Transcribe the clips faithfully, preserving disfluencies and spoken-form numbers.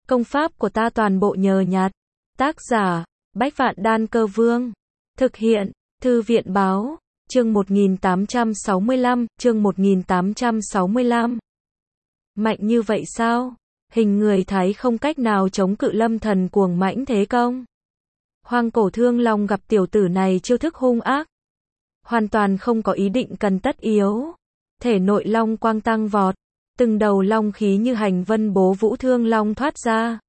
Công pháp của ta toàn bộ nhờ nhặt. Tác giả, Bách Vạn Đan Cơ Vương. Thực hiện, Thư viện Báo. Chương một nghìn tám trăm sáu mươi lăm, chương một nghìn tám trăm sáu mươi lăm. Mạnh như vậy sao? Hình người Thái không cách nào chống cự Lâm Thần cuồng mãnh thế công. Hoang Cổ Thương Long gặp tiểu tử này chiêu thức hung ác, hoàn toàn không có ý định cần tất yếu. Thể nội long quang tăng vọt, từng đầu long khí như hành vân bố vũ thương long thoát ra.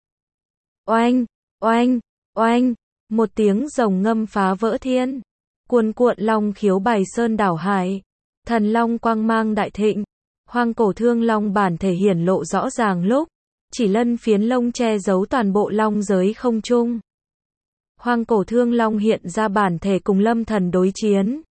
Oanh, oanh, oanh, một tiếng rồng ngâm phá vỡ thiên. Cuồn cuộn long khiếu bài sơn đảo hải. Thần long quang mang đại thịnh. Hoang Cổ Thương Long bản thể hiển lộ rõ ràng lúc chỉ lân phiến lông che giấu toàn bộ long giới không trung. Hoang Cổ Thương Long hiện ra bản thể cùng Lâm Thần đối chiến.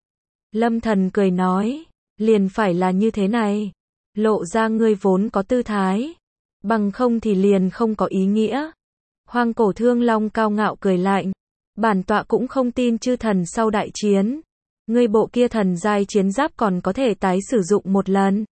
Lâm Thần cười nói, liền phải là như thế này, lộ ra ngươi vốn có tư thái, bằng không thì liền không có ý nghĩa. Hoang Cổ Thương Long cao ngạo cười lạnh, bản tọa cũng không tin chư thần sau đại chiến, ngươi bộ kia thần giai chiến giáp còn có thể tái sử dụng một lần.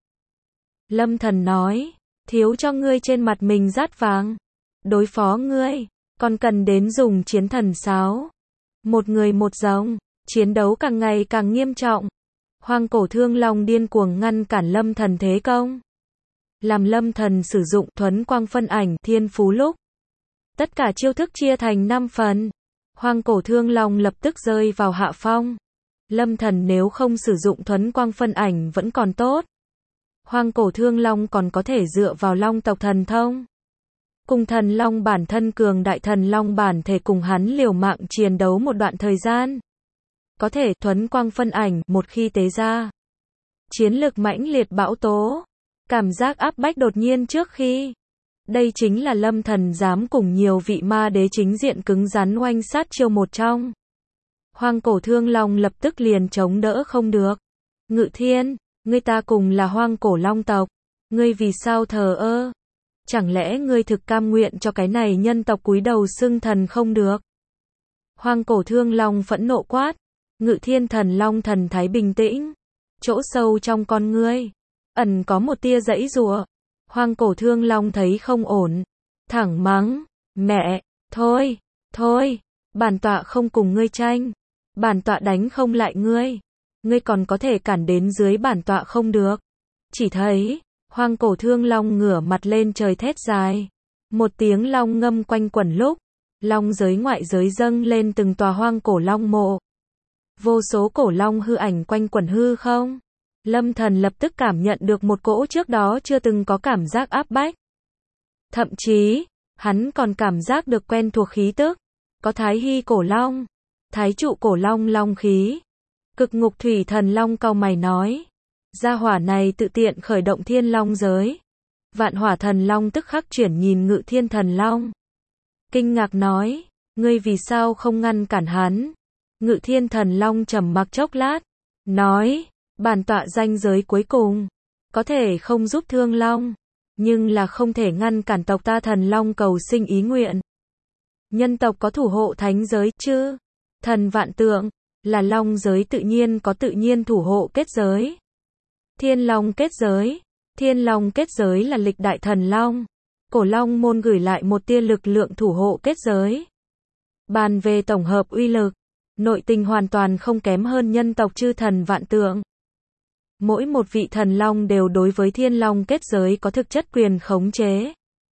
Lâm Thần nói, thiếu cho ngươi trên mặt mình rát vàng, đối phó ngươi, còn cần đến dùng chiến thần sáo. Một người một rồng, chiến đấu càng ngày càng nghiêm trọng. Hoang Cổ Thương Long điên cuồng ngăn cản Lâm Thần thế công. Làm Lâm Thần sử dụng thuấn quang phân ảnh thiên phú lúc, tất cả chiêu thức chia thành năm phần. Hoang Cổ Thương Long lập tức rơi vào hạ phong. Lâm Thần nếu không sử dụng thuấn quang phân ảnh vẫn còn tốt. Hoang Cổ Thương Long còn có thể dựa vào long tộc thần thông. Cùng thần long bản thân cường đại thần long bản thể cùng hắn liều mạng chiến đấu một đoạn thời gian. Có thể thuấn quang phân ảnh một khi tế ra. Chiến lực mãnh liệt bão tố. Cảm giác áp bách đột nhiên trước khi. Đây chính là Lâm Thần dám cùng nhiều vị ma đế chính diện cứng rắn oanh sát chiêu một trong. Hoang Cổ Thương Long lập tức liền chống đỡ không được. Ngự Thiên, ngươi ta cùng là Hoang Cổ Long tộc. Ngươi vì sao thờ ơ? Chẳng lẽ ngươi thực cam nguyện cho cái này nhân tộc cúi đầu xưng thần không được? Hoang Cổ Thương Long phẫn nộ quát. Ngự Thiên Thần Long thần thái bình tĩnh. Chỗ sâu trong con ngươi ẩn có một tia giãy giụa. Hoang Cổ Thương Long thấy không ổn, thẳng mắng, mẹ, thôi, thôi, bản tọa không cùng ngươi tranh, bản tọa đánh không lại ngươi, ngươi còn có thể cản đến dưới bản tọa không được. Chỉ thấy, Hoang Cổ Thương Long ngửa mặt lên trời thét dài, một tiếng long ngâm quanh quẩn lúc, long giới ngoại giới dâng lên từng tòa hoang cổ long mộ. Vô số cổ long hư ảnh quanh quẩn hư không. Lâm Thần lập tức cảm nhận được một cỗ trước đó chưa từng có cảm giác áp bách. Thậm chí, hắn còn cảm giác được quen thuộc khí tức. Có Thái Hy cổ long, Thái trụ cổ long long khí. Cực Ngục Thủy Thần Long cau mày nói, gia hỏa này tự tiện khởi động thiên long giới. Vạn Hỏa Thần Long tức khắc chuyển nhìn Ngự Thiên Thần Long. Kinh ngạc nói, ngươi vì sao không ngăn cản hắn? Ngự Thiên Thần Long trầm mặc chốc lát, nói, bản tọa danh giới cuối cùng, có thể không giúp Thương Long, nhưng là không thể ngăn cản tộc ta Thần Long cầu sinh ý nguyện. Nhân tộc có thủ hộ thánh giới chứ? Thần vạn tượng, là long giới tự nhiên có tự nhiên thủ hộ kết giới. Thiên Long kết giới, Thiên Long kết giới là lịch đại thần long. Cổ Long môn gửi lại một tia lực lượng thủ hộ kết giới. Bàn về tổng hợp uy lực, nội tình hoàn toàn không kém hơn nhân tộc chư thần vạn tượng. Mỗi một vị thần long đều đối với Thiên Long kết giới có thực chất quyền khống chế.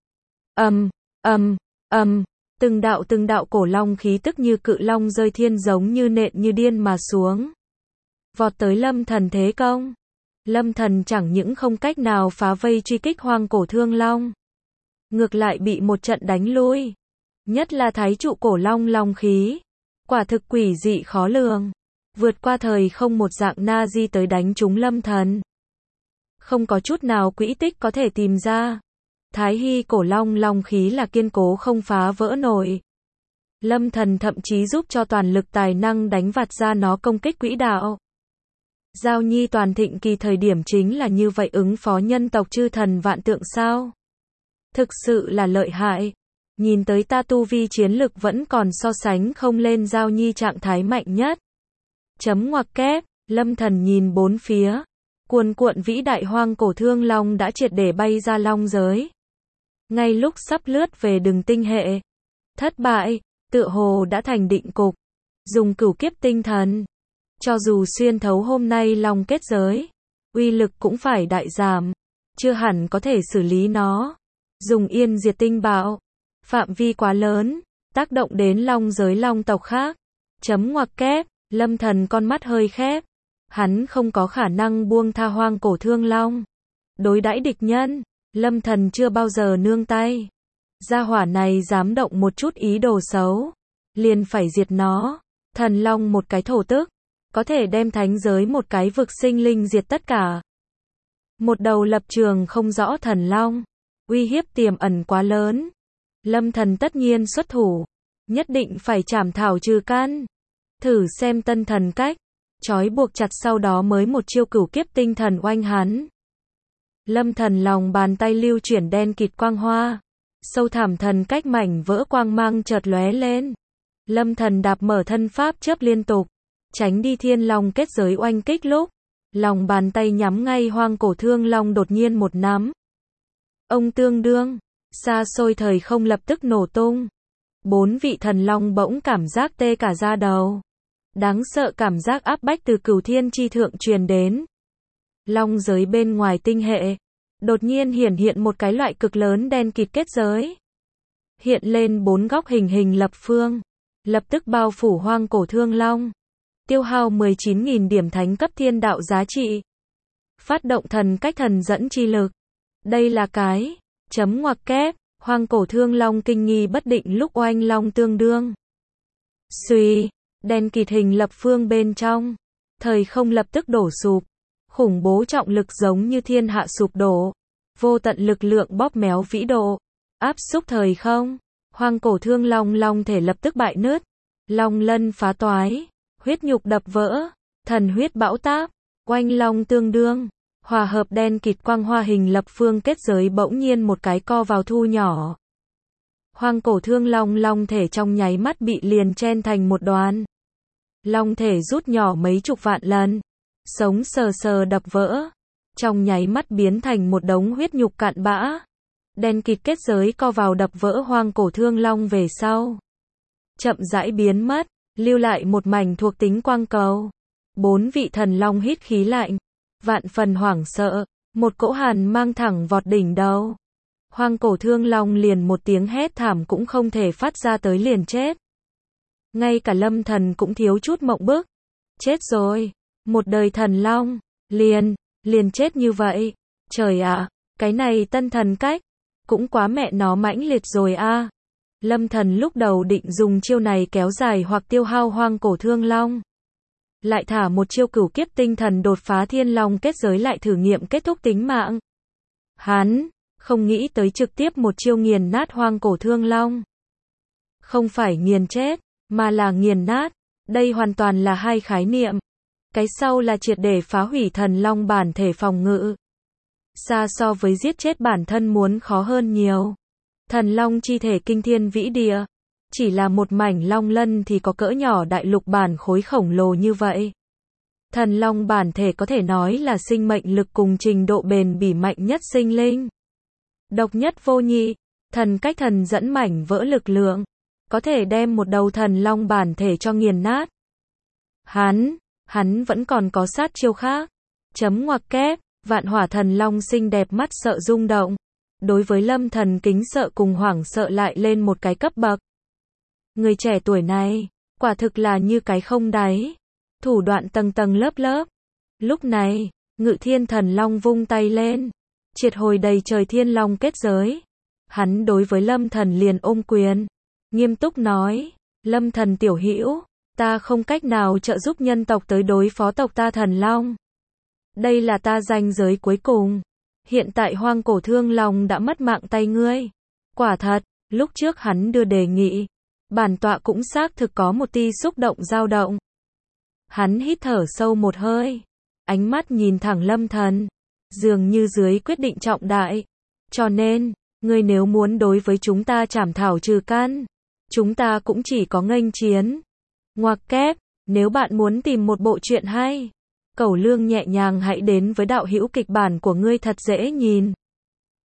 Ầm, ầm, ầm, từng đạo từng đạo cổ long khí tức như cự long rơi thiên giống như nện như điên mà xuống. Vọt tới Lâm Thần thế công. Lâm Thần chẳng những không cách nào phá vây truy kích Hoang Cổ Thương Long, ngược lại bị một trận đánh lui. Nhất là Thái trụ cổ long long khí, quả thực quỷ dị khó lường. Vượt qua thời không một dạng na di tới đánh trúng Lâm Thần. Không có chút nào quỹ tích có thể tìm ra. Thái Hy cổ long long khí là kiên cố không phá vỡ nổi. Lâm Thần thậm chí giúp cho toàn lực tài năng đánh vặt ra nó công kích quỹ đạo. Giao Nhi toàn thịnh kỳ thời điểm chính là như vậy ứng phó nhân tộc chư thần vạn tượng sao? Thực sự là lợi hại. Nhìn tới ta tu vi chiến lực vẫn còn so sánh không lên Giao Nhi trạng thái mạnh nhất. Chấm ngoặc kép, Lâm Thần nhìn bốn phía. Cuồn cuộn vĩ đại Hoang Cổ Thương Long đã triệt để bay ra long giới. Ngay lúc sắp lướt về đường tinh hệ, thất bại, tựa hồ đã thành định cục. Dùng cửu kiếp tinh thần, cho dù xuyên thấu hôm nay long kết giới, uy lực cũng phải đại giảm, chưa hẳn có thể xử lý nó. Dùng yên diệt tinh bạo, phạm vi quá lớn, tác động đến long giới long tộc khác. Chấm ngoặc kép, Lâm Thần con mắt hơi khép. Hắn không có khả năng buông tha hoang cổ thương long. Đối đãi địch nhân, Lâm Thần chưa bao giờ nương tay. Gia hỏa này dám động một chút ý đồ xấu, liền phải diệt nó. Thần long một cái thổ tức, có thể đem thánh giới một cái vực sinh linh diệt tất cả. Một đầu lập trường không rõ thần long, uy hiếp tiềm ẩn quá lớn. Lâm Thần tất nhiên xuất thủ, nhất định phải chảm thảo trừ căn. Thử xem tân thần cách, trói buộc chặt sau đó mới một chiêu cửu kiếp tinh thần oanh hắn. Lâm Thần lòng bàn tay lưu chuyển đen kịt quang hoa, sâu thẳm thần cách mảnh vỡ quang mang chợt lóe lên. Lâm Thần đạp mở thân pháp chớp liên tục, tránh đi thiên long kết giới oanh kích lúc, lòng bàn tay nhắm ngay hoang cổ thương long đột nhiên một nắm. Ông tương đương, xa xôi thời không lập tức nổ tung. Bốn vị thần long bỗng cảm giác tê cả da đầu. Đáng sợ cảm giác áp bách từ cửu thiên chi thượng truyền đến. Long giới bên ngoài tinh hệ, đột nhiên hiển hiện một cái loại cực lớn đen kịt kết giới. Hiện lên bốn góc hình hình lập phương, lập tức bao phủ hoang cổ thương long. Tiêu hao mười chín nghìn điểm thánh cấp thiên đạo giá trị. Phát động thần cách thần dẫn chi lực. Đây là cái, chấm ngoặc kép, hoang cổ thương long kinh nghi bất định lúc oanh long tương đương. Xuy, đen kịt hình lập phương bên trong, thời không lập tức đổ sụp. Khủng bố trọng lực giống như thiên hạ sụp đổ. Vô tận lực lượng bóp méo vĩ độ, áp xúc thời không. Hoang cổ thương long long thể lập tức bại nứt. Long lân phá toái, huyết nhục đập vỡ, thần huyết bão táp, oanh long tương đương. Hòa hợp đen kịt quang hoa hình lập phương kết giới bỗng nhiên một cái co vào thu nhỏ. Hoang cổ thương long long thể trong nháy mắt bị liền chen thành một đoàn. Long thể rút nhỏ mấy chục vạn lần, sống sờ sờ đập vỡ, trong nháy mắt biến thành một đống huyết nhục cạn bã. Đen kịt kết giới co vào đập vỡ hoang cổ thương long về sau, chậm rãi biến mất, lưu lại một mảnh thuộc tính quang cầu. Bốn vị thần long hít khí lạnh, vạn phần hoảng sợ, một cỗ hàn mang thẳng vọt đỉnh đầu. Hoang cổ thương long liền một tiếng hét thảm cũng không thể phát ra tới liền chết. Ngay cả Lâm Thần cũng thiếu chút mộng bức. Chết rồi, một đời thần long, liền, liền chết như vậy. Trời ạ, cái này tân thần cách, cũng quá mẹ nó mãnh liệt rồi a. Lâm Thần lúc đầu định dùng chiêu này kéo dài hoặc tiêu hao hoang cổ thương long. Lại thả một chiêu cửu kiếp tinh thần đột phá thiên long kết giới lại thử nghiệm kết thúc tính mạng. Hắn, không nghĩ tới trực tiếp một chiêu nghiền nát hoang cổ thương long. Không phải nghiền chết, mà là nghiền nát. Đây hoàn toàn là hai khái niệm. Cái sau là triệt để phá hủy thần long bản thể phòng ngự. Xa so với giết chết bản thân muốn khó hơn nhiều. Thần long chi thể kinh thiên vĩ địa. Chỉ là một mảnh long lân thì có cỡ nhỏ đại lục bản khối khổng lồ như vậy. Thần long bản thể có thể nói là sinh mệnh lực cùng trình độ bền bỉ mạnh nhất sinh linh. Độc nhất vô nhị, thần cách thần dẫn mảnh vỡ lực lượng, có thể đem một đầu thần long bản thể cho nghiền nát. Hắn, hắn vẫn còn có sát chiêu khác. Chấm ngoặc kép, vạn hỏa thần long xinh đẹp mắt sợ rung động. Đối với Lâm Thần kính sợ cùng hoảng sợ lại lên một cái cấp bậc. Người trẻ tuổi này, quả thực là như cái không đáy. Thủ đoạn tầng tầng lớp lớp. Lúc này, Ngự Thiên Thần Long vung tay lên, triệt hồi đầy trời thiên long kết giới. Hắn đối với Lâm Thần liền ôm quyền, nghiêm túc nói, Lâm Thần tiểu hữu, ta không cách nào trợ giúp nhân tộc tới đối phó tộc ta thần long. Đây là ta ranh giới cuối cùng. Hiện tại hoang cổ thương long đã mất mạng tay ngươi. Quả thật, lúc trước hắn đưa đề nghị, bản tọa cũng xác thực có một tia xúc động dao động. Hắn hít thở sâu một hơi, ánh mắt nhìn thẳng Lâm Thần, dường như dưới quyết định trọng đại. Cho nên, ngươi nếu muốn đối với chúng ta trảm thảo trừ căn, chúng ta cũng chỉ có nghênh chiến. Ngoặc kép, nếu bạn muốn tìm một bộ truyện hay, Cẩu Lương nhẹ nhàng hãy đến với đạo hữu kịch bản của ngươi thật dễ nhìn.